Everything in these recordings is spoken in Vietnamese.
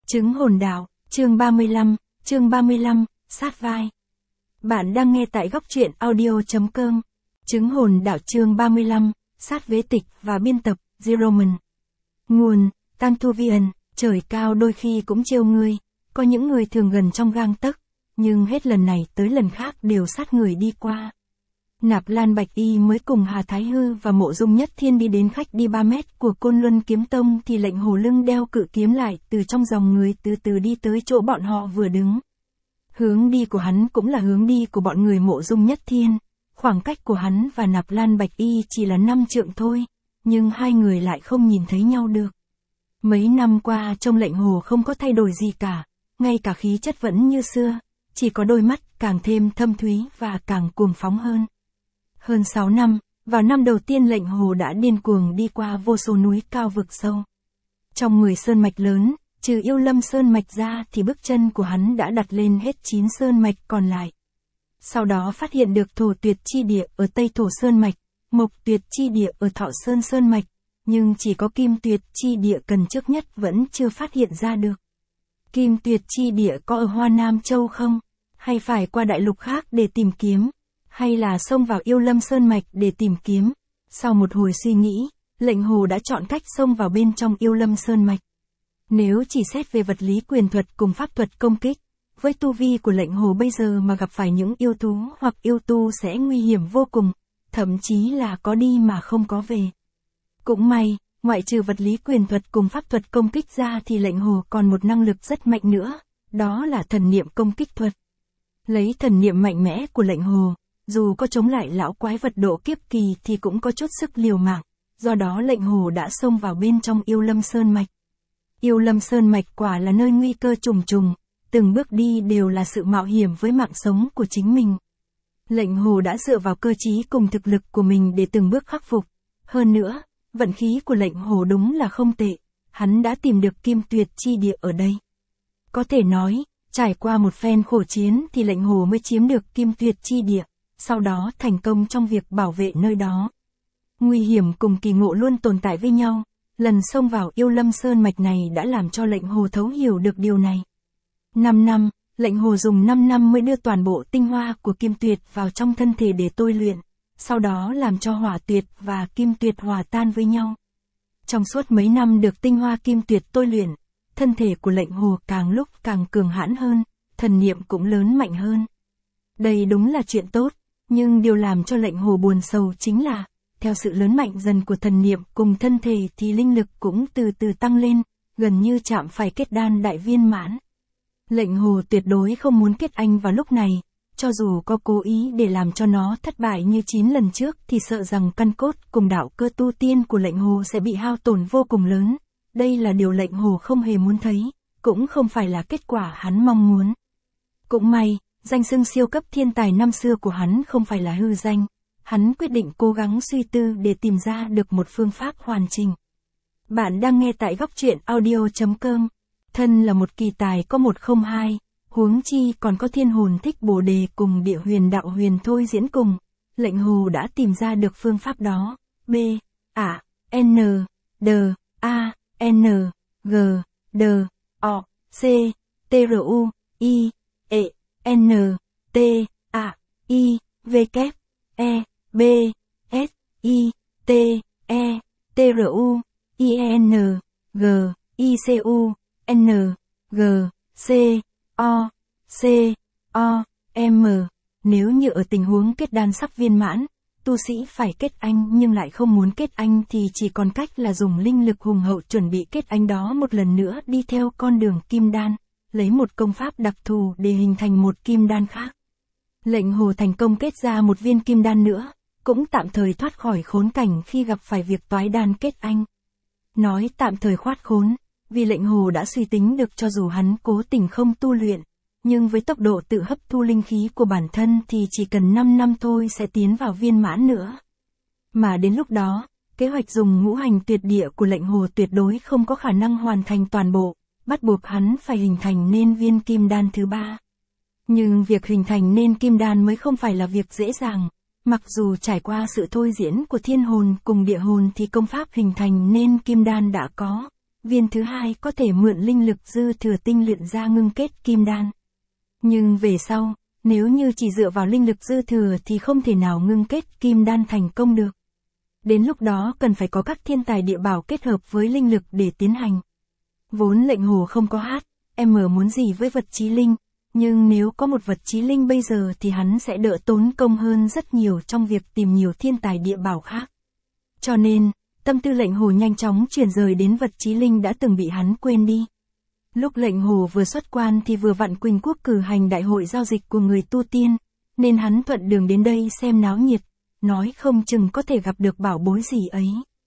Chứng hồn đạo, chương 35, sát vai. Bạn đang nghe tại góc truyện audio.com. Chứng hồn đạo chương 35, sát vế tịch và biên tập, Zeroman. Nguồn, Tantuvian, trời cao đôi khi cũng trêu ngươi, có những người thường gần trong gang tấc, nhưng hết lần này tới lần khác đều sát người đi qua. Nạp Lan Bạch Y mới cùng Hà Thái Hư và Mộ Dung Nhất Thiên đi đến khách đi 3 mét của Côn Luân Kiếm Tông thì Lệnh Hồ lưng đeo cự kiếm lại từ trong dòng người từ từ đi tới chỗ bọn họ vừa đứng. Hướng đi của hắn cũng là hướng đi của bọn người Mộ Dung Nhất Thiên, khoảng cách của hắn và Nạp Lan Bạch Y chỉ là 5 trượng thôi, nhưng hai người lại không nhìn thấy nhau được. Mấy năm qua trông Lệnh Hồ không có thay đổi gì cả, ngay cả khí chất vẫn như xưa, chỉ có đôi mắt càng thêm thâm thúy và càng cuồng phóng hơn. Hơn 6 năm, vào năm đầu tiên Lệnh Hồ đã điên cuồng đi qua vô số núi cao vực sâu. Trong 10 sơn mạch lớn, trừ Yêu Lâm Sơn mạch ra thì bước chân của hắn đã đặt lên hết 9 sơn mạch còn lại. Sau đó phát hiện được Thổ Tuyệt chi địa ở Tây Thổ Sơn mạch, Mộc Tuyệt chi địa ở Thọ Sơn Sơn mạch, nhưng chỉ có Kim Tuyệt chi địa cần trước nhất vẫn chưa phát hiện ra được. Kim Tuyệt chi địa có ở Hoa Nam Châu không? Hay phải qua đại lục khác để tìm kiếm? Hay là xông vào Yêu Lâm Sơn mạch để tìm kiếm? Sau một hồi suy nghĩ, Lệnh Hồ đã chọn cách xông vào bên trong Yêu Lâm Sơn mạch. Nếu chỉ xét về vật lý quyền thuật cùng pháp thuật công kích, với tu vi của Lệnh Hồ bây giờ mà gặp phải những yêu thú hoặc yêu tu sẽ nguy hiểm vô cùng, thậm chí là có đi mà không có về. Cũng may, ngoại trừ vật lý quyền thuật cùng pháp thuật công kích ra thì Lệnh Hồ còn một năng lực rất mạnh nữa, đó là thần niệm công kích thuật. Lấy thần niệm mạnh mẽ của Lệnh Hồ, dù có chống lại lão quái vật độ kiếp kỳ thì cũng có chút sức liều mạng, do đó Lệnh Hồ đã xông vào bên trong Yêu Lâm Sơn mạch. Yêu Lâm Sơn mạch quả là nơi nguy cơ trùng trùng, từng bước đi đều là sự mạo hiểm với mạng sống của chính mình. Lệnh Hồ đã dựa vào cơ trí cùng thực lực của mình để từng bước khắc phục. Hơn nữa, vận khí của Lệnh Hồ đúng là không tệ, hắn đã tìm được Kim Tuyệt chi địa ở đây. Có thể nói, trải qua một phen khổ chiến thì Lệnh Hồ mới chiếm được Kim Tuyệt chi địa, sau đó thành công trong việc bảo vệ nơi đó. Nguy hiểm cùng kỳ ngộ luôn tồn tại với nhau, lần xông vào Yêu Lâm Sơn mạch này đã làm cho Lệnh Hồ thấu hiểu được điều này. 5 năm, Lệnh Hồ dùng 5 năm mới đưa toàn bộ tinh hoa của Kim Tuyệt vào trong thân thể để tôi luyện, sau đó làm cho Hỏa Tuyệt và Kim Tuyệt hòa tan với nhau. Trong suốt mấy năm được tinh hoa Kim Tuyệt tôi luyện, thân thể của Lệnh Hồ càng lúc càng cường hãn hơn, thần niệm cũng lớn mạnh hơn. Đây đúng là chuyện tốt, nhưng điều làm cho Lệnh Hồ buồn sầu chính là, theo sự lớn mạnh dần của thần niệm cùng thân thể thì linh lực cũng từ từ tăng lên, gần như chạm phải kết đan đại viên mãn. Lệnh Hồ tuyệt đối không muốn kết anh vào lúc này, cho dù có cố ý để làm cho nó thất bại như 9 lần trước thì sợ rằng căn cốt cùng đạo cơ tu tiên của Lệnh Hồ sẽ bị hao tổn vô cùng lớn. Đây là điều Lệnh Hồ không hề muốn thấy, cũng không phải là kết quả hắn mong muốn. Cũng may, danh xưng siêu cấp thiên tài năm xưa của hắn không phải là hư danh. Hắn quyết định cố gắng suy tư để tìm ra được một phương pháp hoàn chỉnh. Bạn đang nghe tại góc truyện audio.com. Thân là một kỳ tài có 102, huống chi còn có thiên hồn thích bồ đề cùng địa huyền đạo huyền thôi diễn cùng. Lệnh Hồ đã tìm ra được phương pháp đó. B, A, N, D, A, N, G, D, O, C, T, R, U, I, E, N, T, A, I, V, K, E, B, S, I, T, E, T, R, U, I, E, N, G, I, C, U, N, G, C, O, C, O, M. Nếu như ở tình huống kết đan sắp viên mãn, tu sĩ phải kết anh nhưng lại không muốn kết anh thì chỉ còn cách là dùng linh lực hùng hậu chuẩn bị kết anh đó một lần nữa đi theo con đường kim đan, lấy một công pháp đặc thù để hình thành một kim đan khác. Lệnh Hồ thành công kết ra một viên kim đan nữa, cũng tạm thời thoát khỏi khốn cảnh khi gặp phải việc toái đan kết anh. Nói tạm thời thoát khốn, vì Lệnh Hồ đã suy tính được cho dù hắn cố tình không tu luyện, nhưng với tốc độ tự hấp thu linh khí của bản thân thì chỉ cần 5 năm thôi sẽ tiến vào viên mãn nữa. Mà đến lúc đó, kế hoạch dùng ngũ hành tuyệt địa của Lệnh Hồ tuyệt đối không có khả năng hoàn thành toàn bộ, bắt buộc hắn phải hình thành nên viên kim đan thứ 3. Nhưng việc hình thành nên kim đan mới không phải là việc dễ dàng. Mặc dù trải qua sự thôi diễn của thiên hồn cùng địa hồn thì công pháp hình thành nên kim đan đã có, viên thứ hai có thể mượn linh lực dư thừa tinh luyện ra ngưng kết kim đan. Nhưng về sau, nếu như chỉ dựa vào linh lực dư thừa thì không thể nào ngưng kết kim đan thành công được. Đến lúc đó cần phải có các thiên tài địa bảo kết hợp với linh lực để tiến hành. Vốn lệnh hồ không có muốn gì với vật chí linh, nhưng nếu có một vật chí linh bây giờ thì hắn sẽ đỡ tốn công hơn rất nhiều trong việc tìm nhiều thiên tài địa bảo khác. Cho nên, tâm tư lệnh hồ nhanh chóng chuyển rời đến vật chí linh đã từng bị hắn quên đi. Lúc lệnh hồ vừa xuất quan thì vừa vặn Quỳnh Quốc cử hành đại hội giao dịch của người tu tiên, nên hắn thuận đường đến đây xem náo nhiệt, nói không chừng có thể gặp được bảo bối gì ấy.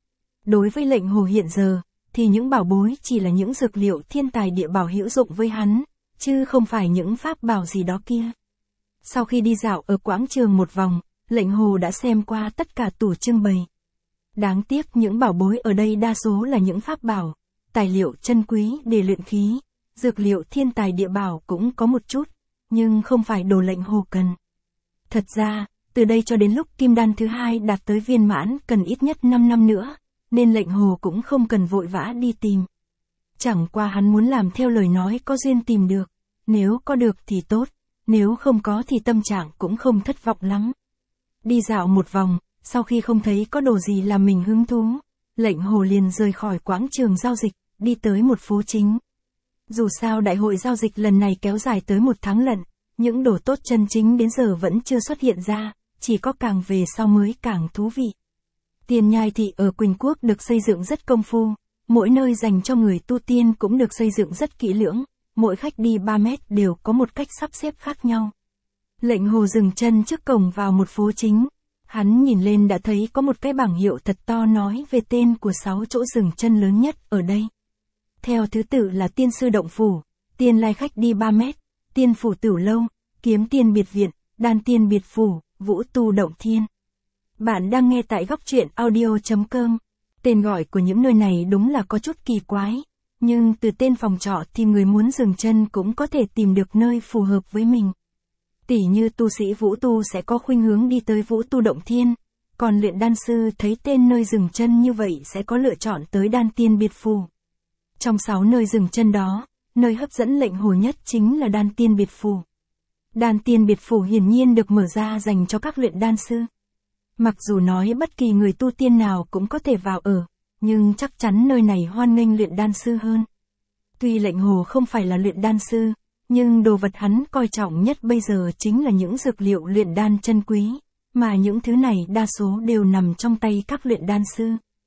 Đối với lệnh hồ hiện giờ, thì những bảo bối chỉ là những dược liệu thiên tài địa bảo hữu dụng với hắn, chứ không phải những pháp bảo gì đó kia. Sau khi đi dạo ở quảng trường một vòng, lệnh hồ đã xem qua tất cả tủ trưng bày. Đáng tiếc những bảo bối ở đây đa số là những pháp bảo, tài liệu chân quý để luyện khí, dược liệu thiên tài địa bảo cũng có một chút, nhưng không phải đồ lệnh hồ cần. Thật ra, từ đây cho đến lúc kim đan thứ hai đạt tới viên mãn cần ít nhất 5 năm nữa, nên lệnh hồ cũng không cần vội vã đi tìm. Chẳng qua hắn muốn làm theo lời nói có duyên tìm được, nếu có được thì tốt, nếu không có thì tâm trạng cũng không thất vọng lắm. Đi dạo một vòng, sau khi không thấy có đồ gì làm mình hứng thú, lệnh hồ liền rời khỏi quảng trường giao dịch, đi tới một phố chính. Dù sao đại hội giao dịch lần này kéo dài tới 1 tháng lận, những đồ tốt chân chính đến giờ vẫn chưa xuất hiện ra, chỉ có càng về sau mới càng thú vị. Tiền Nhai thị ở Quỳnh Quốc được xây dựng rất công phu, mỗi nơi dành cho người tu tiên cũng được xây dựng rất kỹ lưỡng, mỗi khách đi 3 mét đều có một cách sắp xếp khác nhau. Lệnh hồ dừng chân trước cổng vào một phố chính, hắn nhìn lên đã thấy có một cái bảng hiệu thật to nói về tên của 6 chỗ dừng chân lớn nhất ở đây. Theo thứ tự là Tiên Sư Động Phủ, Tiên Lai Khách đi 3 mét, Tiên Phủ Tửu Lâu, Kiếm Tiên Biệt Viện, Đan Tiên Biệt Phủ, Vũ Tu Động Thiên. Bạn đang nghe tại góc truyện audio.com. Tên gọi của những nơi này đúng là có chút kỳ quái, nhưng từ tên phòng trọ thì người muốn dừng chân cũng có thể tìm được nơi phù hợp với mình. Tỉ như tu sĩ Vũ Tu sẽ có khuynh hướng đi tới Vũ Tu Động Thiên, còn luyện đan sư thấy tên nơi dừng chân như vậy sẽ có lựa chọn tới Đan Tiên Biệt Phủ. Trong 6 nơi dừng chân đó, nơi hấp dẫn lệnh hồ nhất chính là Đan Tiên Biệt Phủ. Đan Tiên Biệt Phủ hiển nhiên được mở ra dành cho các luyện đan sư. Mặc dù nói bất kỳ người tu tiên nào cũng có thể vào ở, nhưng chắc chắn nơi này hoan nghênh luyện đan sư hơn. Tuy lệnh hồ không phải là luyện đan sư, nhưng đồ vật hắn coi trọng nhất bây giờ chính là những dược liệu luyện đan chân quý, mà những thứ này đa số đều nằm trong tay các luyện đan sư.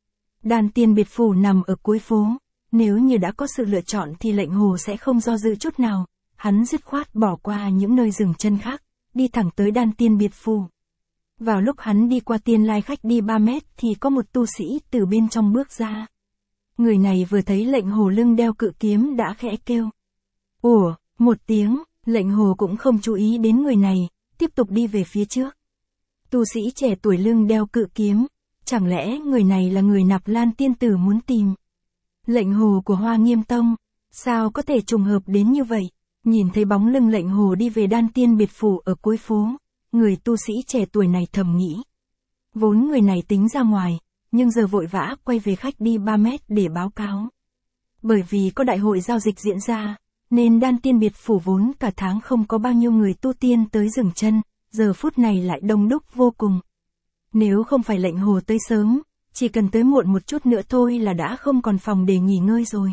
Đan Tiên Biệt Phủ nằm ở cuối phố, nếu như đã có sự lựa chọn thì lệnh hồ sẽ không do dự chút nào, hắn dứt khoát bỏ qua những nơi dừng chân khác, đi thẳng tới Đan Tiên Biệt Phủ. Vào lúc hắn đi qua Tiên Lai Khách đi 3 mét thì có một tu sĩ từ bên trong bước ra. Người này vừa thấy lệnh hồ lưng đeo cự kiếm đã khẽ kêu. Ủa, một tiếng, lệnh hồ cũng không chú ý đến người này, tiếp tục đi về phía trước. Tu sĩ trẻ tuổi lưng đeo cự kiếm, chẳng lẽ người này là người Nạp Lan tiên tử muốn tìm? Lệnh hồ của Hoa Nghiêm Tông, sao có thể trùng hợp đến như vậy? Nhìn thấy bóng lưng lệnh hồ đi về Đan Tiên Biệt Phủ ở cuối phố, người tu sĩ trẻ tuổi này thầm nghĩ. Vốn người này tính ra ngoài, nhưng giờ vội vã quay về khách đi 3 mét để báo cáo. Bởi vì có đại hội giao dịch diễn ra, nên Đan Tiên Biệt Phủ vốn cả tháng không có bao nhiêu người tu tiên tới dừng chân, giờ phút này lại đông đúc vô cùng. Nếu không phải lệnh hồ tới sớm, chỉ cần tới muộn một chút nữa thôi là đã không còn phòng để nghỉ ngơi rồi.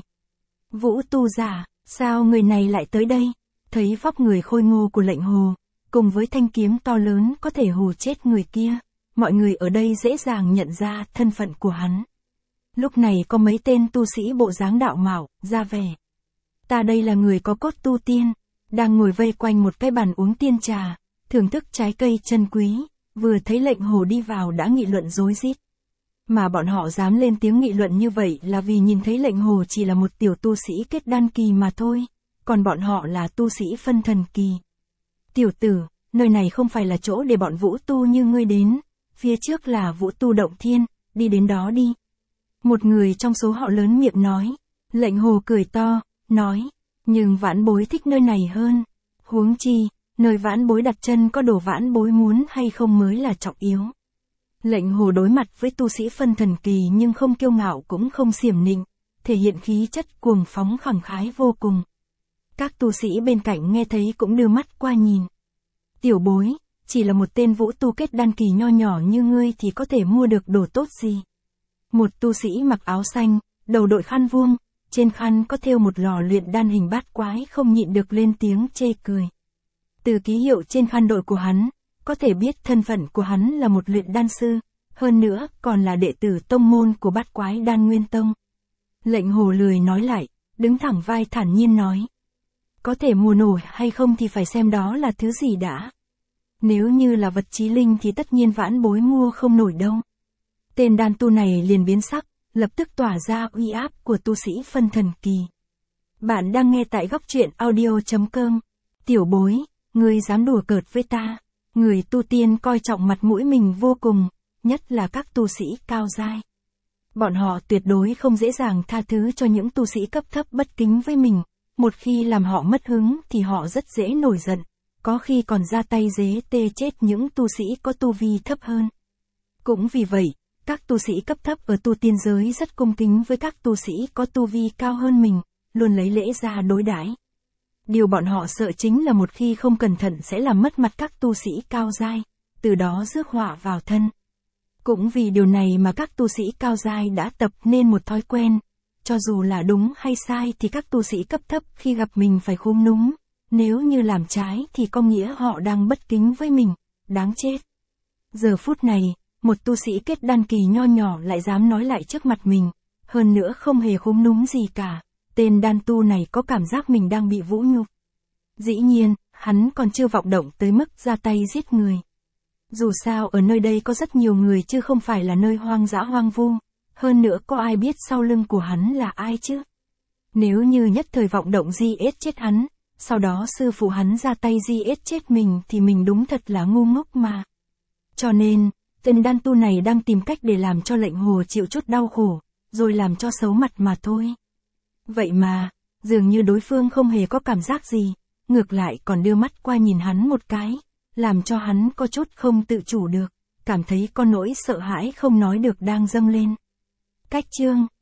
Vũ tu giả, sao người này lại tới đây? Thấy vóc người khôi ngô của lệnh hồ, cùng với thanh kiếm to lớn có thể hù chết người kia, mọi người ở đây dễ dàng nhận ra thân phận của hắn. Lúc này có mấy tên tu sĩ bộ dáng đạo mạo, ra vẻ. Ta đây là người có cốt tu tiên, đang ngồi vây quanh một cái bàn uống tiên trà, thưởng thức trái cây chân quý, vừa thấy lệnh hồ đi vào đã nghị luận rối rít. Mà bọn họ dám lên tiếng nghị luận như vậy là vì nhìn thấy lệnh hồ chỉ là một tiểu tu sĩ kết đan kỳ mà thôi, còn bọn họ là tu sĩ phân thần kỳ. Tiểu tử, nơi này không phải là chỗ để bọn vũ tu như ngươi đến, phía trước là Vũ Tu Động Thiên, đi đến đó đi. Một người trong số họ lớn miệng nói, lệnh hồ cười to, nói, nhưng vãn bối thích nơi này hơn. Huống chi, nơi vãn bối đặt chân có đồ vãn bối muốn hay không mới là trọng yếu. Lệnh hồ đối mặt với tu sĩ phân thần kỳ nhưng không kiêu ngạo cũng không xiểm nịnh, thể hiện khí chất cuồng phóng khẳng khái vô cùng. Các tu sĩ bên cạnh nghe thấy cũng đưa mắt qua nhìn. Tiểu bối, chỉ là một tên vũ tu kết đan kỳ nho nhỏ như ngươi thì có thể mua được đồ tốt gì? Một tu sĩ mặc áo xanh, đầu đội khăn vuông, trên khăn có thêu một lò luyện đan hình bát quái không nhịn được lên tiếng chê cười. Từ ký hiệu trên khăn đội của hắn, có thể biết thân phận của hắn là một luyện đan sư, hơn nữa còn là đệ tử tông môn của bát quái đan nguyên tông. Lệnh Hồ lười nói lại, đứng thẳng vai thản nhiên nói. Có thể mua nổi hay không thì phải xem đó là thứ gì đã. Nếu như là vật chí linh thì tất nhiên vãn bối mua không nổi đâu. Tên đan tu này liền biến sắc, lập tức tỏa ra uy áp của tu sĩ phân thần kỳ. Bạn đang nghe tại góc truyện audio.com. Tiểu bối, ngươi dám đùa cợt với ta. Người tu tiên coi trọng mặt mũi mình vô cùng, nhất là các tu sĩ cao giai. Bọn họ tuyệt đối không dễ dàng tha thứ cho những tu sĩ cấp thấp bất kính với mình. Một khi làm họ mất hứng thì họ rất dễ nổi giận, có khi còn ra tay giế tê chết những tu sĩ có tu vi thấp hơn. Cũng vì vậy, các tu sĩ cấp thấp ở tu tiên giới rất cung kính với các tu sĩ có tu vi cao hơn mình, luôn lấy lễ ra đối đãi. Điều bọn họ sợ chính là một khi không cẩn thận sẽ làm mất mặt các tu sĩ cao giai, từ đó rước họa vào thân. Cũng vì điều này mà các tu sĩ cao giai đã tập nên một thói quen, cho dù là đúng hay sai thì các tu sĩ cấp thấp khi gặp mình phải khúm núm, nếu như làm trái thì có nghĩa họ đang bất kính với mình, đáng chết. Giờ phút này, một tu sĩ kết đan kỳ nho nhỏ lại dám nói lại trước mặt mình, hơn nữa không hề khúm núm gì cả, tên đan tu này có cảm giác mình đang bị vũ nhục. Dĩ nhiên, hắn còn chưa vọng động tới mức ra tay giết người. Dù sao ở nơi đây có rất nhiều người chứ không phải là nơi hoang dã hoang vu, hơn nữa có ai biết sau lưng của hắn là ai chứ? Nếu như nhất thời vọng động giết chết hắn, sau đó sư phụ hắn ra tay giết chết mình thì mình đúng thật là ngu ngốc mà. Cho nên, tên đan tu này đang tìm cách để làm cho Lệnh Hồ chịu chút đau khổ, rồi làm cho xấu mặt mà thôi. Vậy mà, dường như đối phương không hề có cảm giác gì, ngược lại còn đưa mắt qua nhìn hắn một cái, làm cho hắn có chút không tự chủ được, cảm thấy có nỗi sợ hãi không nói được đang dâng lên. Cách chương